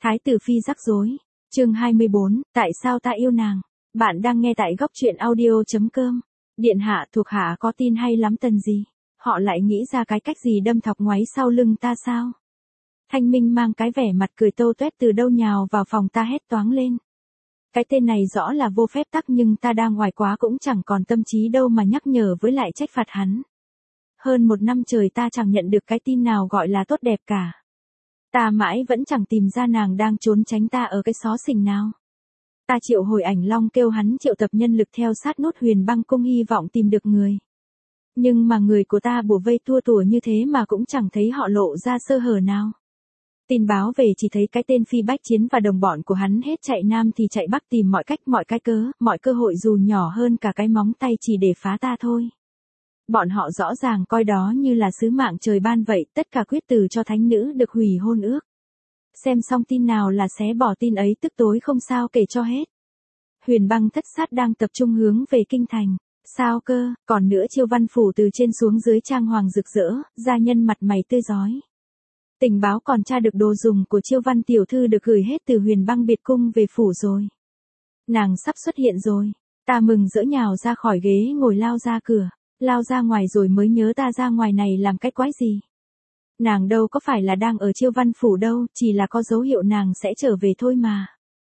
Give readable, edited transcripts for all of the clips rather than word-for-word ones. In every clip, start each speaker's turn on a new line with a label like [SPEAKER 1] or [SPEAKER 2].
[SPEAKER 1] Thái tử phi rắc rối. Chương 24, tại sao ta yêu nàng? Bạn đang nghe tại góc truyện audio.com. Điện hạ, thuộc hạ có tin hay lắm tần gì? Họ lại nghĩ ra cái cách gì đâm thọc ngoáy sau lưng ta sao? Thanh Minh mang cái vẻ mặt cười tô toét từ đâu nhào vào phòng ta hét toáng lên. Cái tên này rõ là vô phép tắc nhưng ta đang ngoài quá cũng chẳng còn tâm trí đâu mà nhắc nhở với lại trách phạt hắn. Hơn 1 năm trời ta chẳng nhận được cái tin nào gọi là tốt đẹp cả. Ta mãi vẫn chẳng tìm ra nàng đang trốn tránh ta ở cái xó xỉnh nào. Ta triệu hồi ảnh long kêu hắn triệu tập nhân lực theo sát nốt Huyền Băng cung hy vọng tìm được người. Nhưng mà người của ta bủa vây tua tủa như thế mà cũng chẳng thấy họ lộ ra sơ hở nào. Tin báo về chỉ thấy cái tên Phi Bách Chiến và đồng bọn của hắn hết chạy nam thì chạy bắc tìm mọi cách mọi cái cớ, mọi cơ hội dù nhỏ hơn cả cái móng tay chỉ để phá ta thôi. Bọn họ rõ ràng coi đó như là sứ mạng trời ban vậy, tất cả quyết từ cho thánh nữ được hủy hôn ước. Xem xong tin nào là xé bỏ tin ấy tức tối không sao kể cho hết. Huyền Băng thất sát đang tập trung hướng về kinh thành. Sao cơ, còn nữa Chiêu Văn phủ từ trên xuống dưới trang hoàng rực rỡ, gia nhân mặt mày tươi rói. Tình báo còn tra được đồ dùng của Chiêu Văn tiểu thư được gửi hết từ Huyền Băng biệt cung về phủ rồi. Nàng sắp xuất hiện rồi. Ta mừng rỡ nhào ra khỏi ghế ngồi lao ra cửa. Lao ra ngoài rồi mới nhớ ta ra ngoài này làm cái quái gì. Nàng đâu có phải là đang ở Chiêu Văn phủ đâu, chỉ là có dấu hiệu nàng sẽ trở về thôi mà.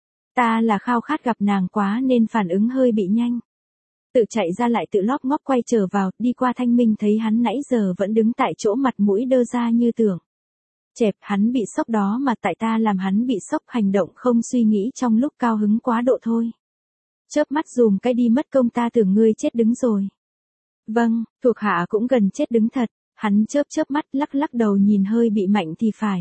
[SPEAKER 1] Ta là khao khát gặp nàng quá nên phản ứng hơi bị nhanh. Tự chạy ra lại tự lóp ngóp quay trở vào, đi qua Thanh Minh thấy hắn nãy giờ vẫn đứng tại chỗ mặt mũi đơ ra như tưởng. Chẹp, hắn bị sốc đó mà tại ta làm hắn bị sốc, hành động không suy nghĩ trong lúc cao hứng quá độ thôi. Chớp mắt dùm cái đi mất công, ta tưởng ngươi chết đứng rồi. Vâng, thuộc hạ cũng gần chết đứng thật. Hắn chớp mắt lắc lắc đầu nhìn hơi bị mạnh thì phải.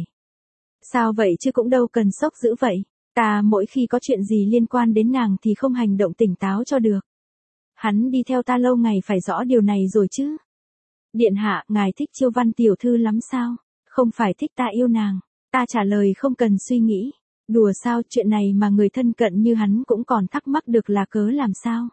[SPEAKER 1] Sao vậy chứ cũng đâu cần sốc dữ vậy. Ta mỗi khi có chuyện gì liên quan đến nàng thì không hành động tỉnh táo cho được. Hắn đi theo ta lâu ngày phải rõ điều này rồi chứ. Điện hạ, ngài thích Chiêu Văn tiểu thư lắm sao? Không phải thích ta yêu nàng. Ta trả lời không cần suy nghĩ. Đùa sao, chuyện này mà người thân cận như hắn cũng còn thắc mắc được là cớ làm sao?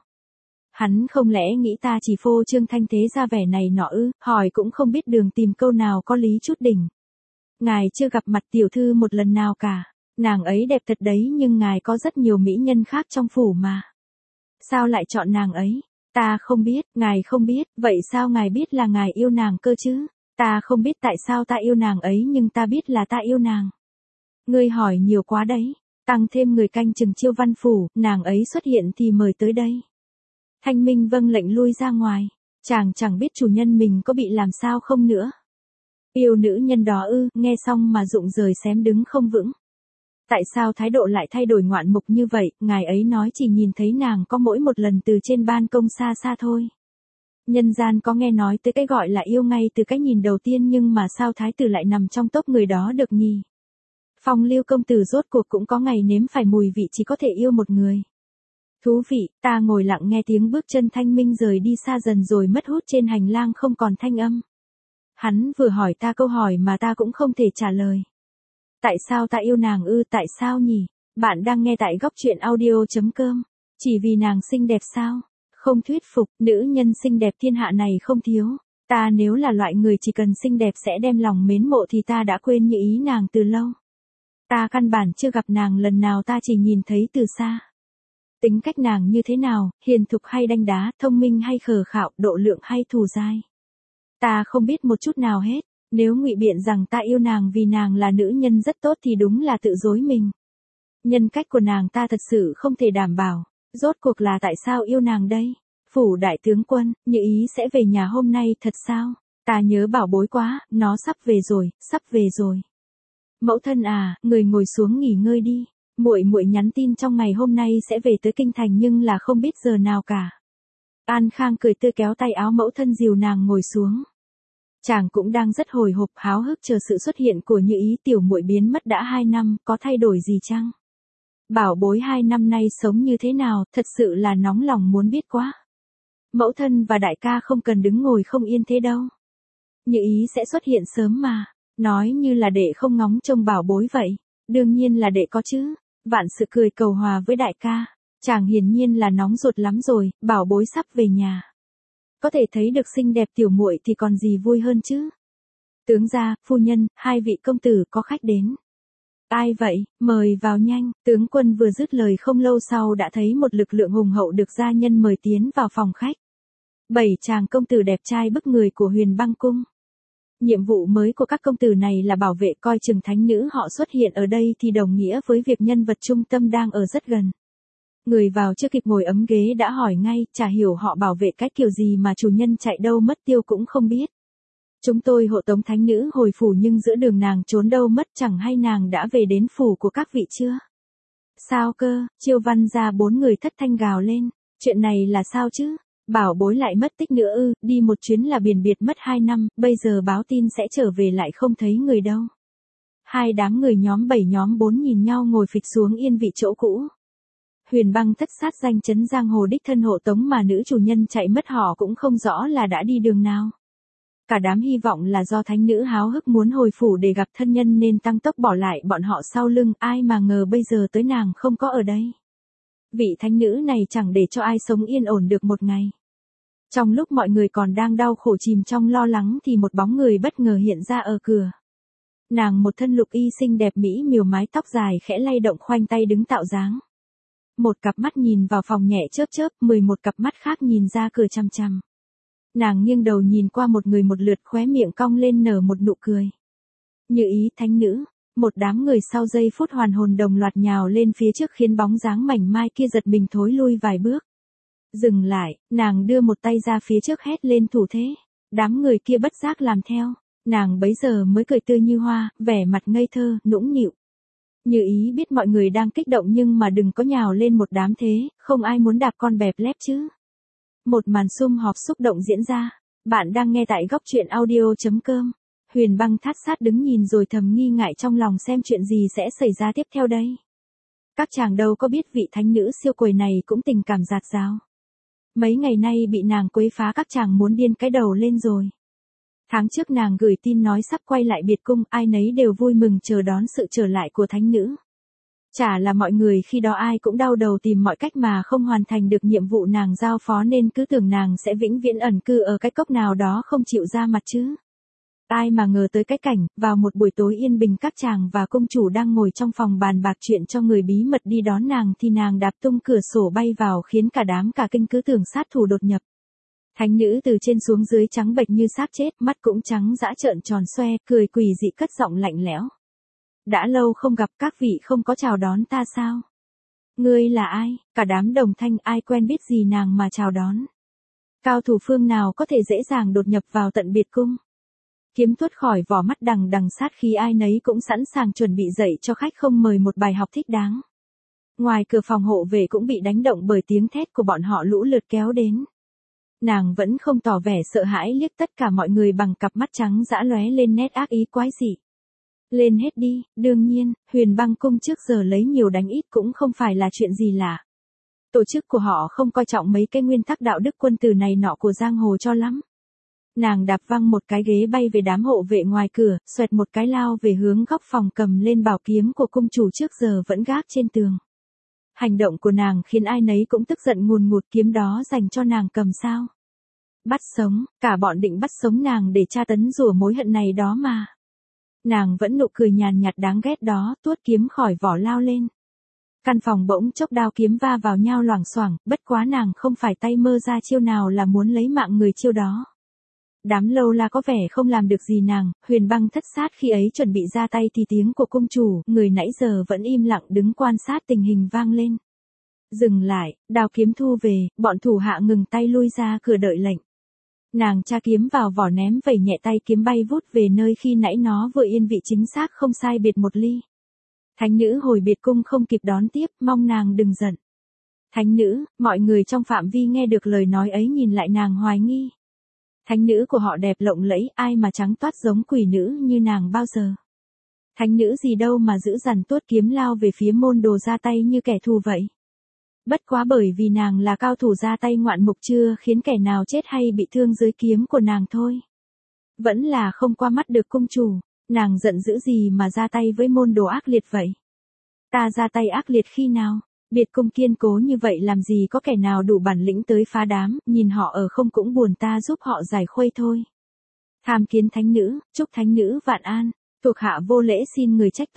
[SPEAKER 1] Hắn không lẽ nghĩ ta chỉ phô trương thanh thế ra vẻ này nọ ư? Hỏi cũng không biết đường tìm câu nào có lý chút đỉnh. Ngài chưa gặp mặt tiểu thư một lần nào cả. Nàng ấy đẹp thật đấy nhưng ngài có rất nhiều mỹ nhân khác trong phủ mà. Sao lại chọn nàng ấy? Ta không biết, ngài không biết, vậy sao ngài biết là ngài yêu nàng cơ chứ? Ta không biết tại sao ta yêu nàng ấy nhưng ta biết là ta yêu nàng. Ngươi hỏi nhiều quá đấy. Tăng thêm người canh chừng Chiêu Văn phủ, nàng ấy xuất hiện thì mời tới đây. Thanh Minh vâng lệnh lui ra ngoài. Chàng chẳng biết chủ nhân mình có bị làm sao không nữa. Yêu nữ nhân đó ư? Nghe xong mà rụng rời xém đứng không vững. Tại sao thái độ lại thay đổi ngoạn mục như vậy? Ngài ấy nói chỉ nhìn thấy nàng có mỗi một lần từ trên ban công xa xa thôi. Nhân gian có nghe nói tới cái gọi là yêu ngay từ cái nhìn đầu tiên nhưng mà sao thái tử lại nằm trong tốp người đó được nhỉ? Phong Lưu công tử rốt cuộc cũng có ngày nếm phải mùi vị chỉ có thể yêu một người. Thú vị, ta ngồi lặng nghe tiếng bước chân Thanh Minh rời đi xa dần rồi mất hút trên hành lang không còn thanh âm. Hắn vừa hỏi ta câu hỏi mà ta cũng không thể trả lời. Tại sao ta yêu nàng ư? Tại sao nhỉ? Bạn đang nghe tại góc truyện audio.com. Chỉ vì nàng xinh đẹp sao? Không thuyết phục, nữ nhân xinh đẹp thiên hạ này không thiếu. Ta nếu là loại người chỉ cần xinh đẹp sẽ đem lòng mến mộ thì ta đã quên như ý nàng từ lâu. Ta căn bản chưa gặp nàng lần nào, ta chỉ nhìn thấy từ xa. Tính cách nàng như thế nào, hiền thục hay đanh đá, thông minh hay khờ khạo, độ lượng hay thù dai. Ta không biết một chút nào hết. Nếu ngụy biện rằng ta yêu nàng vì nàng là nữ nhân rất tốt thì đúng là tự dối mình. Nhân cách của nàng ta thật sự không thể đảm bảo. Rốt cuộc là tại sao yêu nàng đây? Phủ đại tướng quân, Như Ý sẽ về nhà hôm nay thật sao? Ta nhớ bảo bối quá, nó sắp về rồi, sắp về rồi. Mẫu thân à, người ngồi xuống nghỉ ngơi đi. Muội muội nhắn tin trong ngày hôm nay sẽ về tới kinh thành nhưng là không biết giờ nào cả. An Khang cười tươi kéo tay áo mẫu thân dìu nàng ngồi xuống. Chàng cũng đang rất hồi hộp háo hức chờ sự xuất hiện của Như Ý. Tiểu muội biến mất đã 2 năm, có thay đổi gì chăng? Bảo bối 2 năm nay sống như thế nào, thật sự là nóng lòng muốn biết quá. Mẫu thân và đại ca không cần đứng ngồi không yên thế đâu. Như Ý sẽ xuất hiện sớm mà. Nói như là đệ không ngóng trông bảo bối vậy. Đương nhiên là đệ có chứ. Vạn sự cười cầu hòa với đại ca. Chàng hiển nhiên là nóng ruột lắm rồi, bảo bối sắp về nhà. Có thể thấy được xinh đẹp tiểu muội thì còn gì vui hơn chứ. Tướng gia, phu nhân, 2 vị công tử có khách đến. Ai vậy, mời vào nhanh, tướng quân vừa dứt lời không lâu sau đã thấy một lực lượng hùng hậu được gia nhân mời tiến vào phòng khách. 7 chàng công tử đẹp trai bức người của Huyền Băng Cung. Nhiệm vụ mới của các công tử này là bảo vệ coi chừng thánh nữ họ xuất hiện ở đây thì đồng nghĩa với việc nhân vật trung tâm đang ở rất gần. Người vào chưa kịp ngồi ấm ghế đã hỏi ngay, chả hiểu họ bảo vệ cái kiểu gì mà chủ nhân chạy đâu mất tiêu cũng không biết. Chúng tôi hộ tống thánh nữ hồi phủ nhưng giữa đường nàng trốn đâu mất, chẳng hay nàng đã về đến phủ của các vị chưa? Sao cơ, Chiêu Văn ra 4 người thất thanh gào lên, chuyện này là sao chứ? Bảo bối lại mất tích nữa ư, đi một chuyến là biển biệt mất 2 năm, bây giờ báo tin sẽ trở về lại không thấy người đâu. Hai đám người nhóm 7 nhóm 4 nhìn nhau ngồi phịch xuống yên vị chỗ cũ. Huyền Băng thất sát danh chấn giang hồ đích thân hộ tống mà nữ chủ nhân chạy mất họ cũng không rõ là đã đi đường nào. Cả đám hy vọng là do thánh nữ háo hức muốn hồi phủ để gặp thân nhân nên tăng tốc bỏ lại bọn họ sau lưng, ai mà ngờ bây giờ tới nàng không có ở đây. Vị thánh nữ này chẳng để cho ai sống yên ổn được một ngày. Trong lúc mọi người còn đang đau khổ chìm trong lo lắng thì một bóng người bất ngờ hiện ra ở cửa. Nàng một thân lục y xinh đẹp mỹ miều, mái tóc dài khẽ lay động, khoanh tay đứng tạo dáng. Một cặp mắt nhìn vào phòng nhẹ chớp chớp, 11 cặp mắt khác nhìn ra cửa chằm chằm. Nàng nghiêng đầu nhìn qua một người một lượt, khóe miệng cong lên nở một nụ cười. Như ý thánh nữ, một đám người sau giây phút hoàn hồn đồng loạt nhào lên phía trước khiến bóng dáng mảnh mai kia giật mình thối lui vài bước. Dừng lại, nàng đưa một tay ra phía trước hét lên thủ thế. Đám người kia bất giác làm theo, nàng bấy giờ mới cười tươi như hoa, vẻ mặt ngây thơ, nũng nịu. Như ý biết mọi người đang kích động nhưng mà đừng có nhào lên một đám thế, không ai muốn đạp con bẹp lép chứ. Một màn sum họp xúc động diễn ra. Bạn đang nghe tại góc truyện audio.com. Huyền Băng thát sát đứng nhìn rồi thầm nghi ngại trong lòng xem chuyện gì sẽ xảy ra tiếp theo đây. Các chàng đâu có biết vị thánh nữ siêu quầy này cũng tình cảm dạt dào. Mấy ngày nay bị nàng quấy phá, các chàng muốn điên cái đầu lên rồi. Tháng trước nàng gửi tin nói sắp quay lại biệt cung, ai nấy đều vui mừng chờ đón sự trở lại của thánh nữ. Chả là mọi người khi đó ai cũng đau đầu tìm mọi cách mà không hoàn thành được nhiệm vụ nàng giao phó nên cứ tưởng nàng sẽ vĩnh viễn ẩn cư ở cái cốc nào đó không chịu ra mặt chứ. Ai mà ngờ tới cái cảnh, vào một buổi tối yên bình các chàng và công chủ đang ngồi trong phòng bàn bạc chuyện cho người bí mật đi đón nàng thì nàng đạp tung cửa sổ bay vào khiến cả đám cả kinh cứ tưởng sát thủ đột nhập. Thánh nữ từ trên xuống dưới trắng bệch như xác chết, mắt cũng trắng dã trợn tròn xoe, cười quỷ dị cất giọng lạnh lẽo. Đã lâu không gặp, các vị không có chào đón ta sao? Ngươi là ai? Cả đám đồng thanh, ai quen biết gì nàng mà chào đón? Cao thủ phương nào có thể dễ dàng đột nhập vào tận biệt cung? Kiếm tuốt khỏi vỏ, mắt đằng đằng sát khí, ai nấy cũng sẵn sàng chuẩn bị dạy cho khách không mời một bài học thích đáng. Ngoài cửa phòng hộ vệ cũng bị đánh động bởi tiếng thét của bọn họ lũ lượt kéo đến. Nàng vẫn không tỏ vẻ sợ hãi, liếc tất cả mọi người bằng cặp mắt trắng dã lóe lên nét ác ý quái dị. Lên hết đi, đương nhiên, Huyền Băng cung trước giờ lấy nhiều đánh ít cũng không phải là chuyện gì lạ. Tổ chức của họ không coi trọng mấy cái nguyên tắc đạo đức quân tử này nọ của giang hồ cho lắm. Nàng đạp văng một cái ghế bay về đám hộ vệ ngoài cửa, xoẹt một cái lao về hướng góc phòng, cầm lên bảo kiếm của cung chủ trước giờ vẫn gác trên tường. Hành động của nàng khiến ai nấy cũng tức giận ngùn ngụt, kiếm đó dành cho nàng cầm sao? Bắt sống, cả bọn định bắt sống nàng để tra tấn rủa mối hận này đó mà. Nàng vẫn nụ cười nhàn nhạt đáng ghét đó, tuốt kiếm khỏi vỏ lao lên. Căn phòng bỗng chốc đao kiếm va vào nhau loảng xoảng, bất quá nàng không phải tay mơ ra chiêu nào là muốn lấy mạng người chiêu đó. Đám lâu la có vẻ không làm được gì nàng, Huyền Băng thất sát khi ấy chuẩn bị ra tay thì tiếng của cung chủ, người nãy giờ vẫn im lặng đứng quan sát tình hình vang lên. Dừng lại, đao kiếm thu về, bọn thủ hạ ngừng tay lui ra cửa đợi lệnh. Nàng tra kiếm vào vỏ ném vẩy nhẹ, tay kiếm bay vút về nơi khi nãy nó vừa yên vị, chính xác không sai biệt một ly. Thánh nữ hồi biệt cung không kịp đón tiếp, mong nàng đừng giận. Thánh nữ, mọi người trong phạm vi nghe được lời nói ấy nhìn lại nàng hoài nghi. Thánh nữ của họ đẹp lộng lẫy, ai mà trắng toát giống quỷ nữ như nàng bao giờ. Thánh nữ gì đâu mà giữ dằn tuốt kiếm lao về phía môn đồ ra tay như kẻ thù vậy. Bất quá bởi vì nàng là cao thủ ra tay ngoạn mục chưa khiến kẻ nào chết hay bị thương dưới kiếm của nàng thôi. Vẫn là không qua mắt được cung chủ, nàng giận dữ gì mà ra tay với môn đồ ác liệt vậy. Ta ra tay ác liệt khi nào? Biệt cung kiên cố như vậy làm gì có kẻ nào đủ bản lĩnh tới phá đám, nhìn họ ở không cũng buồn, ta giúp họ giải khuây thôi. Tham kiến thánh nữ, chúc thánh nữ vạn an, thuộc hạ vô lễ xin người trách tội.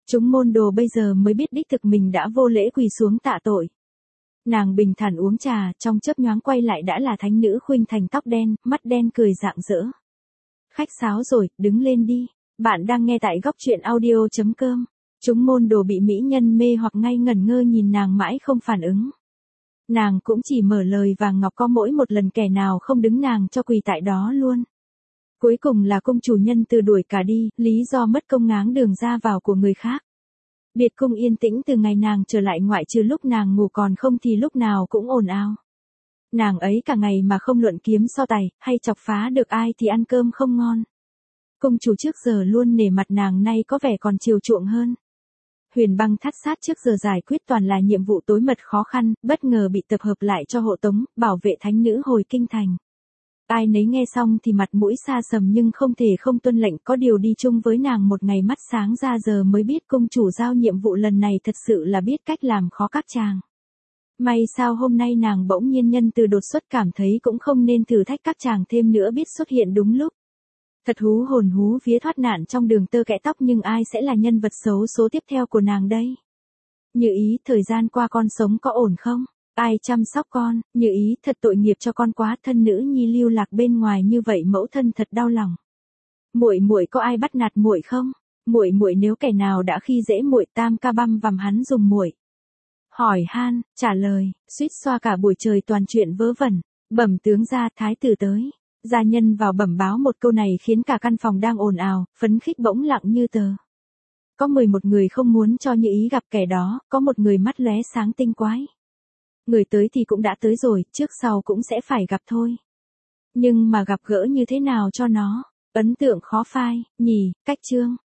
[SPEAKER 1] Chúng môn đồ bây giờ mới biết đích thực mình đã vô lễ quỳ xuống tạ tội. Nàng bình thản uống trà, trong chớp nhoáng quay lại đã là thánh nữ khuynh thành tóc đen, mắt đen cười rạng rỡ. Khách sáo rồi, đứng lên đi. Bạn đang nghe tại góc truyện audio.com. Chúng môn đồ bị mỹ nhân mê hoặc ngay ngẩn ngơ nhìn nàng mãi không phản ứng. Nàng cũng chỉ mở lời và ngọc có mỗi một lần kẻ nào không đứng nàng cho quỳ tại đó luôn. Cuối cùng là cung chủ nhân từ đuổi cả đi, lý do mất công ngáng đường ra vào của người khác. Biệt cung yên tĩnh từ ngày nàng trở lại ngoại trừ lúc nàng ngủ còn không thì lúc nào cũng ồn ào. Nàng ấy cả ngày mà không luận kiếm so tài, hay chọc phá được ai thì ăn cơm không ngon. Cung chủ trước giờ luôn nể mặt nàng nay có vẻ còn chiều chuộng hơn. Huyền băng thắt sát trước giờ giải quyết toàn là nhiệm vụ tối mật khó khăn, bất ngờ bị tập hợp lại cho hộ tống, bảo vệ thánh nữ hồi kinh thành. Ai nấy nghe xong thì mặt mũi xa sầm nhưng không thể không tuân lệnh, có điều đi chung với nàng một ngày mắt sáng ra giờ mới biết cung chủ giao nhiệm vụ lần này thật sự là biết cách làm khó các chàng. May sao hôm nay nàng bỗng nhiên nhân từ đột xuất cảm thấy cũng không nên thử thách các chàng thêm nữa biết xuất hiện đúng lúc. Thật hú hồn hú vía thoát nạn trong đường tơ kẽ tóc nhưng ai sẽ là nhân vật xấu số tiếp theo của nàng đây? Như ý, thời gian qua con sống có ổn không? Ai chăm sóc con? Như ý, thật tội nghiệp cho con quá, thân nữ nhi lưu lạc bên ngoài như vậy mẫu thân thật đau lòng. Muội muội có ai bắt nạt muội không? Muội muội nếu kẻ nào đã khi dễ muội tam ca băm vằm hắn dùng muội. Hỏi han, trả lời, suýt xoa cả buổi trời toàn chuyện vớ vẩn. Bẩm tướng gia, thái tử tới. Gia nhân vào bẩm báo một câu này khiến cả căn phòng đang ồn ào, phấn khích bỗng lặng như tờ. Có 11 người không muốn cho Như ý gặp kẻ đó, có một người mắt lóe sáng tinh quái. Người tới thì cũng đã tới rồi, trước sau cũng sẽ phải gặp thôi. Nhưng mà gặp gỡ như thế nào cho nó? Ấn tượng khó phai, nhỉ, cách chương.